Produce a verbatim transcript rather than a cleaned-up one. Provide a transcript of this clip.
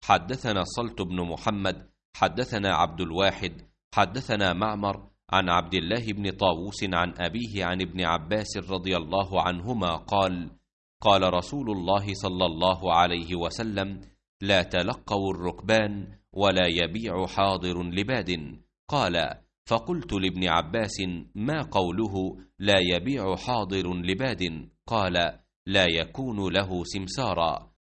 حدثنا صلت بن محمد حدثنا عبد الواحد حدثنا معمر عن عبد الله بن طاووس عن أبيه عن ابن عباس رضي الله عنهما قال: قال رسول الله صلى الله عليه وسلم: لا تلقوا الركبان ولا يبيع حاضر لباد. قال: فقلت لابن عباس: ما قوله لا يبيع حاضر لباد؟ قال: لا يكون له سمسارا.